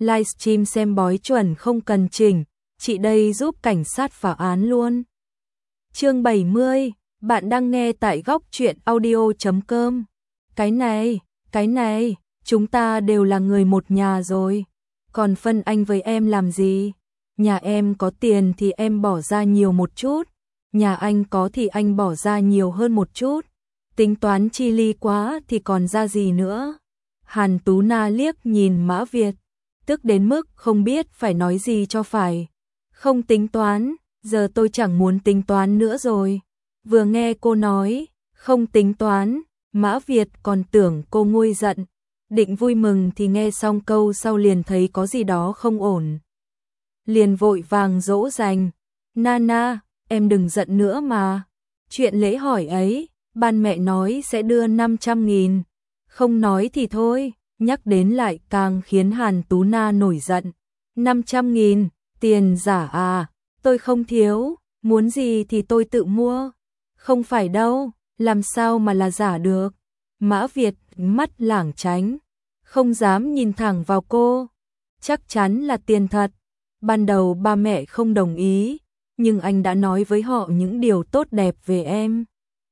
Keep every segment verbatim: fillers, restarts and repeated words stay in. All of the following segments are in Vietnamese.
livestream xem bói chuẩn không cần chỉnh, chị đây giúp cảnh sát phá án luôn. Chương bảy mươi, bạn đang nghe tại góc truyện audio chấm com. Cái này, cái này, chúng ta đều là người một nhà rồi, còn phân anh với em làm gì? Nhà em có tiền thì em bỏ ra nhiều một chút, nhà anh có thì anh bỏ ra nhiều hơn một chút, tính toán chi ly quá thì còn ra gì nữa. Hàn Tú Na liếc nhìn Mã Việt, tức đến mức không biết phải nói gì cho phải. Không tính toán, giờ tôi chẳng muốn tính toán nữa rồi. Vừa nghe cô nói, không tính toán, Mã Việt còn tưởng cô nguôi giận, định vui mừng thì nghe xong câu sau liền thấy có gì đó không ổn. Liền vội vàng dỗ dành, Nana, em đừng giận nữa mà. Chuyện lễ hỏi ấy, ban mẹ nói sẽ đưa năm trăm nghìn, không nói thì thôi, nhắc đến lại càng khiến Hàn Tú Na nổi giận. năm trăm nghìn, tiền giả à, tôi không thiếu, muốn gì thì tôi tự mua. Không phải đâu, làm sao mà là giả được. Mã Việt mắt lảng tránh, không dám nhìn thẳng vào cô. Chắc chắn là tiền thật. Ban đầu ba mẹ không đồng ý, nhưng anh đã nói với họ những điều tốt đẹp về em.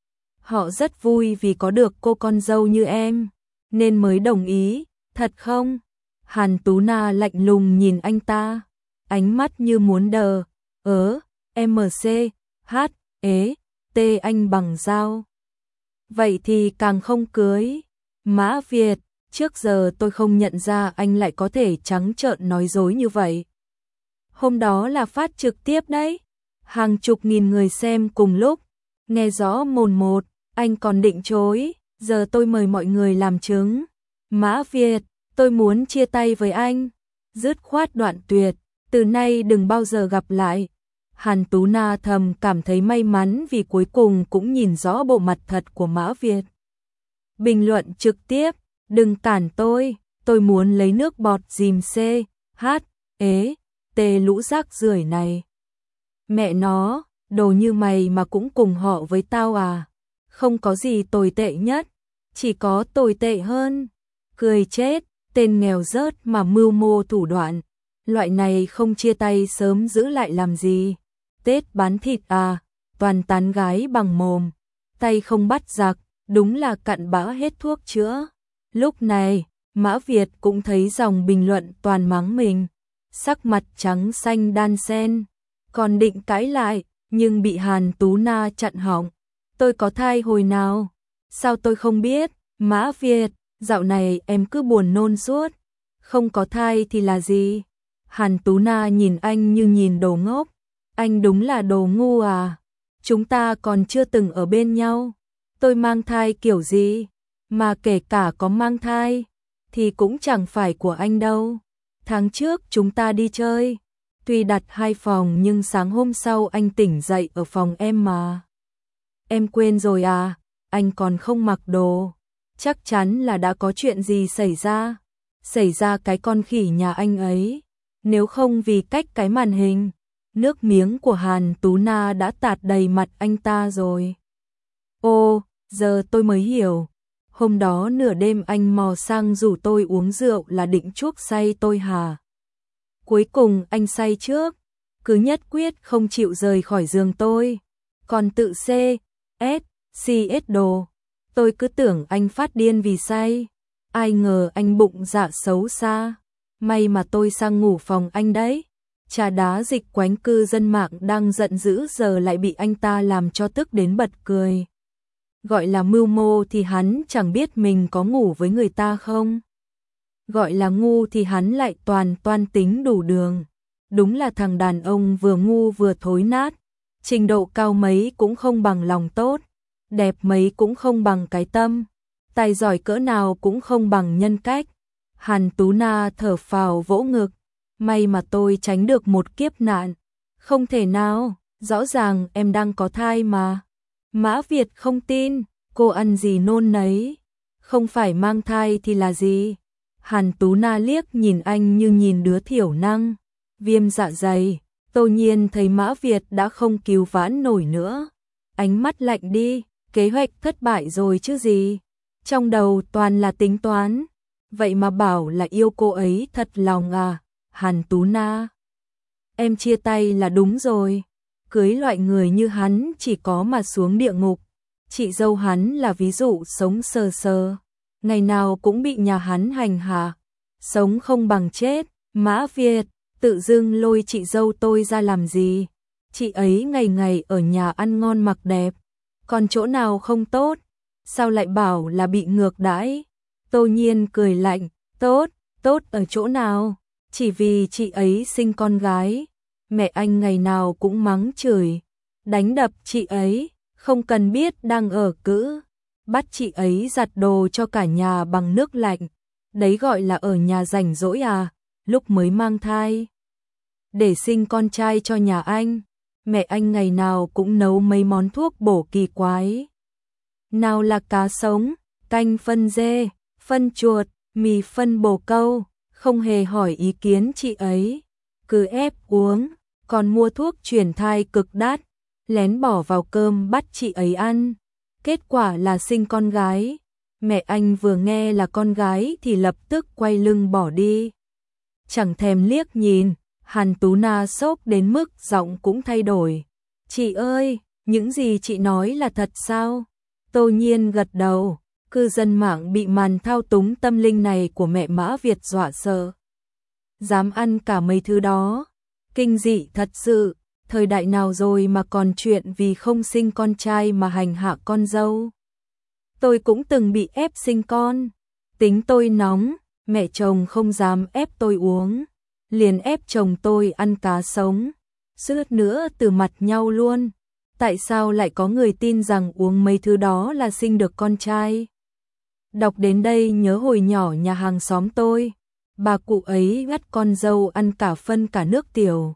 Họ rất vui vì có được cô con dâu như em, nên mới đồng ý, thật không? Hàn Tú Na lạnh lùng nhìn anh ta, ánh mắt như muốn đờ, ớ, em xê, hát, ế, tê anh bằng dao. Vậy thì càng không cưới. Mã Việt, trước giờ tôi không nhận ra anh lại có thể trắng trợn nói dối như vậy. Hôm đó là phát trực tiếp đấy, hàng chục nghìn người xem cùng lúc, nghe rõ mồn một, anh còn định chối, giờ tôi mời mọi người làm chứng. Mã Việt, tôi muốn chia tay với anh, dứt khoát đoạn tuyệt, từ nay đừng bao giờ gặp lại. Hàn Tú Na thầm cảm thấy may mắn vì cuối cùng cũng nhìn rõ bộ mặt thật của Mã Việt. Bình luận trực tiếp, đừng cản tôi, tôi muốn lấy nước bọt dìm xê, hát, ế, tê lũ rác rưởi này. Mẹ nó, đồ như mày mà cũng cùng họ với tao à? Không có gì tồi tệ nhất, chỉ có tồi tệ hơn. Cười chết, tên nghèo rớt mà mưu mô thủ đoạn. Loại này không chia tay sớm giữ lại làm gì? Tết bán thịt à, toàn tán gái bằng mồm, tay không bắt giặc, đúng là cặn bã hết thuốc chữa. Lúc này, Mã Việt cũng thấy dòng bình luận toàn mắng mình, sắc mặt trắng xanh đan xen, còn định cãi lại, nhưng bị Hàn Tú Na chặn họng. Tôi có thai hồi nào? Sao tôi không biết? Mã Việt, dạo này em cứ buồn nôn suốt. Không có thai thì là gì? Hàn Tú Na nhìn anh như nhìn đồ ngốc. Anh đúng là đồ ngu à? Chúng ta còn chưa từng ở bên nhau. Tôi mang thai kiểu gì? Mà kể cả có mang thai, thì cũng chẳng phải của anh đâu. Tháng trước chúng ta đi chơi, tuy đặt hai phòng nhưng sáng hôm sau anh tỉnh dậy ở phòng em mà. Em quên rồi à? Anh còn không mặc đồ. Chắc chắn là đã có chuyện gì xảy ra. Xảy ra cái con khỉ nhà anh ấy. Nếu không vì cách cái màn hình, nước miếng của Hàn Tú Na đã tạt đầy mặt anh ta rồi. Ô, giờ tôi mới hiểu. Hôm đó nửa đêm anh mò sang rủ tôi uống rượu là định chuốc say tôi hả? Cuối cùng anh say trước, cứ nhất quyết không chịu rời khỏi giường tôi, còn tự C, S, xê ét đồ. Tôi cứ tưởng anh phát điên vì say, ai ngờ anh bụng dạ xấu xa. May mà tôi sang ngủ phòng anh đấy. Trà đá dịch quánh cư dân mạng đang giận dữ giờ lại bị anh ta làm cho tức đến bật cười. Gọi là mưu mô thì hắn chẳng biết mình có ngủ với người ta không. Gọi là ngu thì hắn lại toàn toan tính đủ đường. Đúng là thằng đàn ông vừa ngu vừa thối nát. Trình độ cao mấy cũng không bằng lòng tốt, đẹp mấy cũng không bằng cái tâm, tài giỏi cỡ nào cũng không bằng nhân cách. Hàn Tú Na thở phào vỗ ngực. May mà tôi tránh được một kiếp nạn. Không thể nào, rõ ràng em đang có thai mà. Mã Việt không tin, cô ăn gì nôn nấy. Không phải mang thai thì là gì? Hàn Tú Na liếc nhìn anh như nhìn đứa thiểu năng. Viêm dạ dày, Tô Nhiên thấy Mã Việt đã không cứu vãn nổi nữa. Ánh mắt lạnh đi, kế hoạch thất bại rồi chứ gì. Trong đầu toàn là tính toán. vậy mà bảo là yêu cô ấy thật lòng à, Hàn Tú Na. Em chia tay là đúng rồi, cưới loại người như hắn chỉ có mà xuống địa ngục. Chị dâu hắn là ví dụ sống sờ sờ, ngày nào cũng bị nhà hắn hành hạ, sống không bằng chết. Mã Việt, tự dưng lôi chị dâu tôi ra làm gì? Chị ấy ngày ngày ở nhà ăn ngon mặc đẹp, còn chỗ nào không tốt? Sao lại bảo là bị ngược đãi? Tô Nhiên cười lạnh, tốt, tốt ở chỗ nào? Chỉ vì chị ấy sinh con gái, mẹ anh ngày nào cũng mắng chửi, đánh đập chị ấy, không cần biết đang ở cữ, bắt chị ấy giặt đồ cho cả nhà bằng nước lạnh. Đấy gọi là ở nhà rảnh rỗi à? Lúc mới mang thai, để sinh con trai cho nhà anh, mẹ anh ngày nào cũng nấu mấy món thuốc bổ kỳ quái. Nào là cá sống, canh phân dê, phân chuột, mì phân bồ câu, không hề hỏi ý kiến chị ấy, cứ ép uống, còn mua thuốc chuyển thai cực đắt, lén bỏ vào cơm bắt chị ấy ăn. Kết quả là sinh con gái, mẹ anh vừa nghe là con gái thì lập tức quay lưng bỏ đi. Chẳng thèm liếc nhìn, Hàn Tú Na sốc đến mức giọng cũng thay đổi. Chị ơi, những gì chị nói là thật sao? Tô Nhiên gật đầu, cư dân mạng bị màn thao túng tâm linh này của mẹ Mã Việt dọa sợ. Dám ăn cả mấy thứ đó, kinh dị thật sự, thời đại nào rồi mà còn chuyện vì không sinh con trai mà hành hạ con dâu. Tôi cũng từng bị ép sinh con, tính tôi nóng, mẹ chồng không dám ép tôi uống, liền ép chồng tôi ăn cá sống, suýt nữa từ mặt nhau luôn. Tại sao lại có người tin rằng uống mấy thứ đó là sinh được con trai? Đọc đến đây nhớ hồi nhỏ nhà hàng xóm tôi, bà cụ ấy gắt con dâu ăn cả phân cả nước tiểu.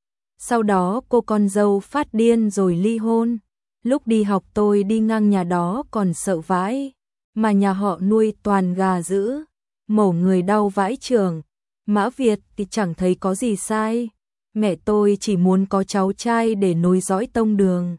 Sau đó cô con dâu phát điên rồi ly hôn. Lúc đi học tôi đi ngang nhà đó còn sợ vãi, mà nhà họ nuôi toàn gà dữ, mổ người đau vãi chưởng. Mã Việt thì chẳng thấy có gì sai, mẹ tôi chỉ muốn có cháu trai để nối dõi tông đường.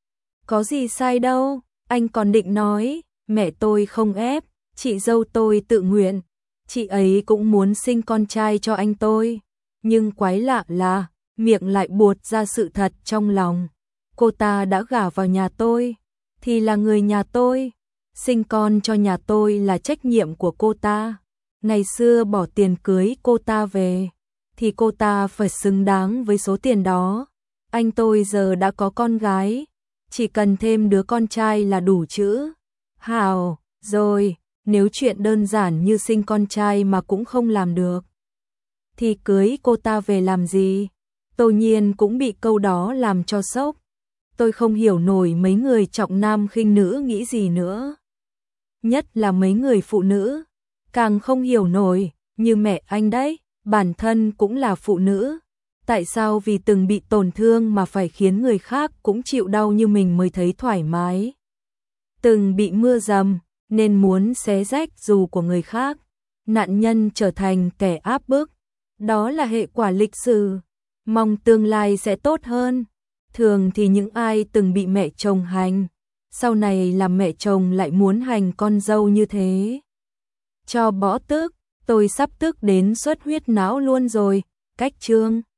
Có gì sai đâu, anh còn định nói, mẹ tôi không ép, chị dâu tôi tự nguyện, chị ấy cũng muốn sinh con trai cho anh tôi. Nhưng quái lạ là, miệng lại buột ra sự thật trong lòng. Cô ta đã gả vào nhà tôi, thì là người nhà tôi, sinh con cho nhà tôi là trách nhiệm của cô ta. Ngày xưa bỏ tiền cưới cô ta về, thì cô ta phải xứng đáng với số tiền đó. Anh tôi giờ đã có con gái, chỉ cần thêm đứa con trai là đủ chữ. Hào, rồi, nếu chuyện đơn giản như sinh con trai mà cũng không làm được, thì cưới cô ta về làm gì? Tô Nhiên cũng bị câu đó làm cho sốc. Tôi không hiểu nổi mấy người trọng nam khinh nữ nghĩ gì nữa. Nhất là mấy người phụ nữ, càng không hiểu nổi, như mẹ anh đấy, bản thân cũng là phụ nữ. Tại sao vì từng bị tổn thương mà phải khiến người khác cũng chịu đau như mình mới thấy thoải mái? Từng bị mưa dầm, nên muốn xé rách dù của người khác, nạn nhân trở thành kẻ áp bức. Đó là hệ quả lịch sử, mong tương lai sẽ tốt hơn. Thường thì những ai từng bị mẹ chồng hành, sau này làm mẹ chồng lại muốn hành con dâu như thế. Cho bỏ tức, tôi sắp tức đến xuất huyết não luôn rồi. Cách chương